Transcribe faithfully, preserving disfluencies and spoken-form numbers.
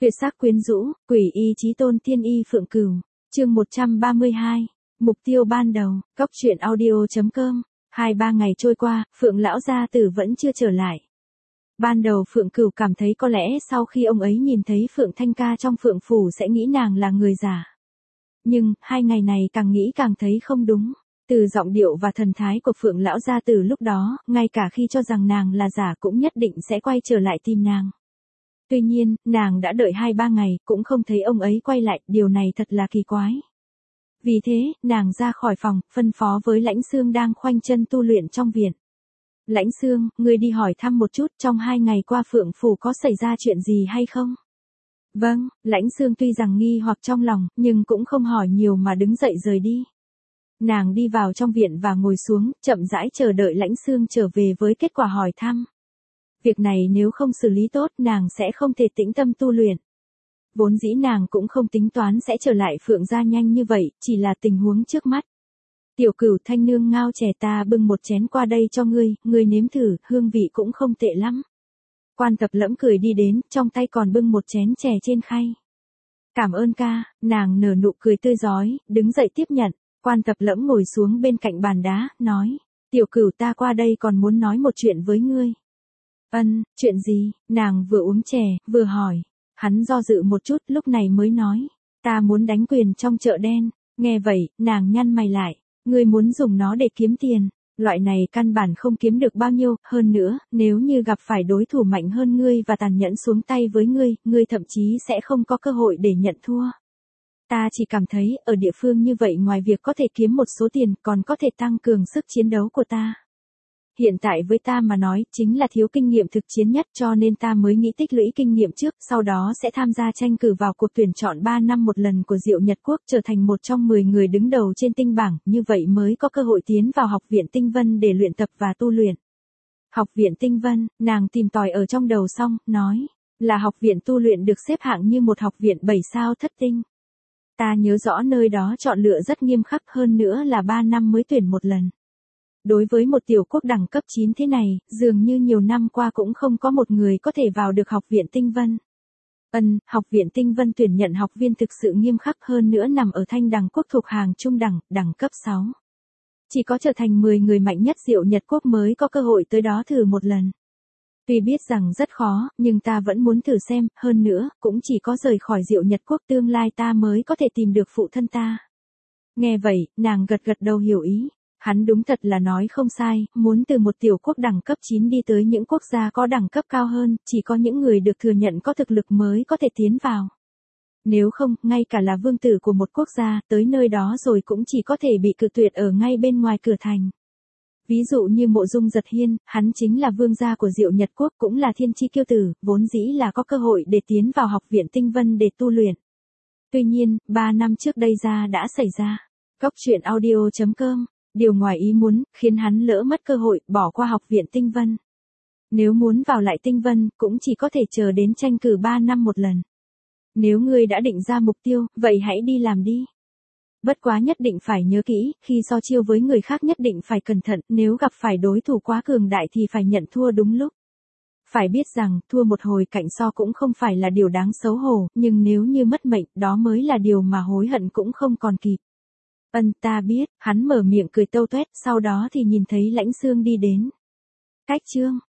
Tuyệt sắc quyến rũ, quỷ y chí tôn tiên y phượng cửu. Chương một trăm ba mươi hai. Mục tiêu ban đầu, Cóc truyện audio chấm com. Hai ba ngày trôi qua, Phượng lão gia tử vẫn chưa trở lại. Ban đầu Phượng Cửu cảm thấy có lẽ sau khi ông ấy nhìn thấy Phượng Thanh Ca trong Phượng phủ sẽ nghĩ nàng là người giả. Nhưng, hai ngày này càng nghĩ càng thấy không đúng. Từ giọng điệu và thần thái của Phượng lão gia tử lúc đó, ngay cả khi cho rằng nàng là giả cũng nhất định sẽ quay trở lại tìm nàng. Tuy nhiên, nàng đã đợi hai ba ngày, cũng không thấy ông ấy quay lại, điều này thật là kỳ quái. Vì thế, nàng ra khỏi phòng, phân phó với Lãnh Xương đang khoanh chân tu luyện trong viện. Lãnh Xương, ngươi đi hỏi thăm một chút trong hai ngày qua Phượng phủ có xảy ra chuyện gì hay không? Vâng, Lãnh Xương tuy rằng nghi hoặc trong lòng, nhưng cũng không hỏi nhiều mà đứng dậy rời đi. Nàng đi vào trong viện và ngồi xuống, chậm rãi chờ đợi Lãnh Xương trở về với kết quả hỏi thăm. Việc này nếu không xử lý tốt nàng sẽ không thể tĩnh tâm tu luyện. Vốn dĩ nàng cũng không tính toán sẽ trở lại Phượng gia nhanh như vậy, chỉ là tình huống trước mắt. Tiểu Cửu Thanh nương ngao chè ta bưng một chén qua đây cho ngươi, ngươi nếm thử, hương vị cũng không tệ lắm. Quan Tập Lẫm cười đi đến, trong tay còn bưng một chén chè trên khay. Cảm ơn ca, nàng nở nụ cười tươi rói, đứng dậy tiếp nhận. Quan Tập Lẫm ngồi xuống bên cạnh bàn đá, nói, Tiểu Cửu ta qua đây còn muốn nói một chuyện với ngươi. Ân, chuyện gì? Nàng vừa uống chè, vừa hỏi. Hắn do dự một chút, lúc này mới nói, ta muốn đánh quyền trong chợ đen. Nghe vậy, nàng nhăn mày lại, ngươi muốn dùng nó để kiếm tiền. Loại này căn bản không kiếm được bao nhiêu, hơn nữa, nếu như gặp phải đối thủ mạnh hơn ngươi và tàn nhẫn xuống tay với ngươi, ngươi thậm chí sẽ không có cơ hội để nhận thua. Ta chỉ cảm thấy, ở địa phương như vậy ngoài việc có thể kiếm một số tiền, còn có thể tăng cường sức chiến đấu của ta. Hiện tại với ta mà nói, chính là thiếu kinh nghiệm thực chiến nhất cho nên ta mới nghĩ tích lũy kinh nghiệm trước, sau đó sẽ tham gia tranh cử vào cuộc tuyển chọn ba năm một lần của Diệu Nhật Quốc trở thành một trong mười người đứng đầu trên tinh bảng, như vậy mới có cơ hội tiến vào Học viện Tinh Vân để luyện tập và tu luyện. Học viện Tinh Vân, nàng tìm tòi ở trong đầu xong, nói, là học viện tu luyện được xếp hạng như một học viện bảy sao thất tinh. Ta nhớ rõ nơi đó chọn lựa rất nghiêm khắc hơn nữa là ba năm mới tuyển một lần. Đối với một tiểu quốc đẳng cấp chín thế này, dường như nhiều năm qua cũng không có một người có thể vào được Học viện Tinh Vân. Ân, Học viện Tinh Vân tuyển nhận học viên thực sự nghiêm khắc hơn nữa nằm ở thanh đẳng quốc thuộc hàng trung đẳng, đẳng cấp sáu. Chỉ có trở thành mười người mạnh nhất Diệu Nhật Quốc mới có cơ hội tới đó thử một lần. Tuy biết rằng rất khó, nhưng ta vẫn muốn thử xem, hơn nữa, cũng chỉ có rời khỏi Diệu Nhật Quốc tương lai ta mới có thể tìm được phụ thân ta. Nghe vậy, nàng gật gật đầu hiểu ý. Hắn đúng thật là nói không sai, muốn từ một tiểu quốc đẳng cấp chín đi tới những quốc gia có đẳng cấp cao hơn, chỉ có những người được thừa nhận có thực lực mới có thể tiến vào. Nếu không, ngay cả là vương tử của một quốc gia, tới nơi đó rồi cũng chỉ có thể bị cự tuyệt ở ngay bên ngoài cửa thành. Ví dụ như Mộ Dung Giật Hiên, hắn chính là vương gia của Diệu Nhật Quốc cũng là thiên chi kiêu tử, vốn dĩ là có cơ hội để tiến vào Học viện Tinh Vân để tu luyện. Tuy nhiên, ba năm trước đây ra đã xảy ra. Cóc truyện audio chấm com. Điều ngoài ý muốn, khiến hắn lỡ mất cơ hội, bỏ qua Học viện Tinh Vân. Nếu muốn vào lại Tinh Vân, cũng chỉ có thể chờ đến tranh cử ba năm một lần. Nếu ngươi đã định ra mục tiêu, vậy hãy đi làm đi. Bất quá nhất định phải nhớ kỹ, khi so chiêu với người khác nhất định phải cẩn thận, nếu gặp phải đối thủ quá cường đại thì phải nhận thua đúng lúc. Phải biết rằng, thua một hồi cạnh so cũng không phải là điều đáng xấu hổ, nhưng nếu như mất mệnh, đó mới là điều mà hối hận cũng không còn kịp. Ân, ta biết, hắn mở miệng cười tâu tuét, sau đó thì nhìn thấy Lãnh Xương đi đến. Cách chương,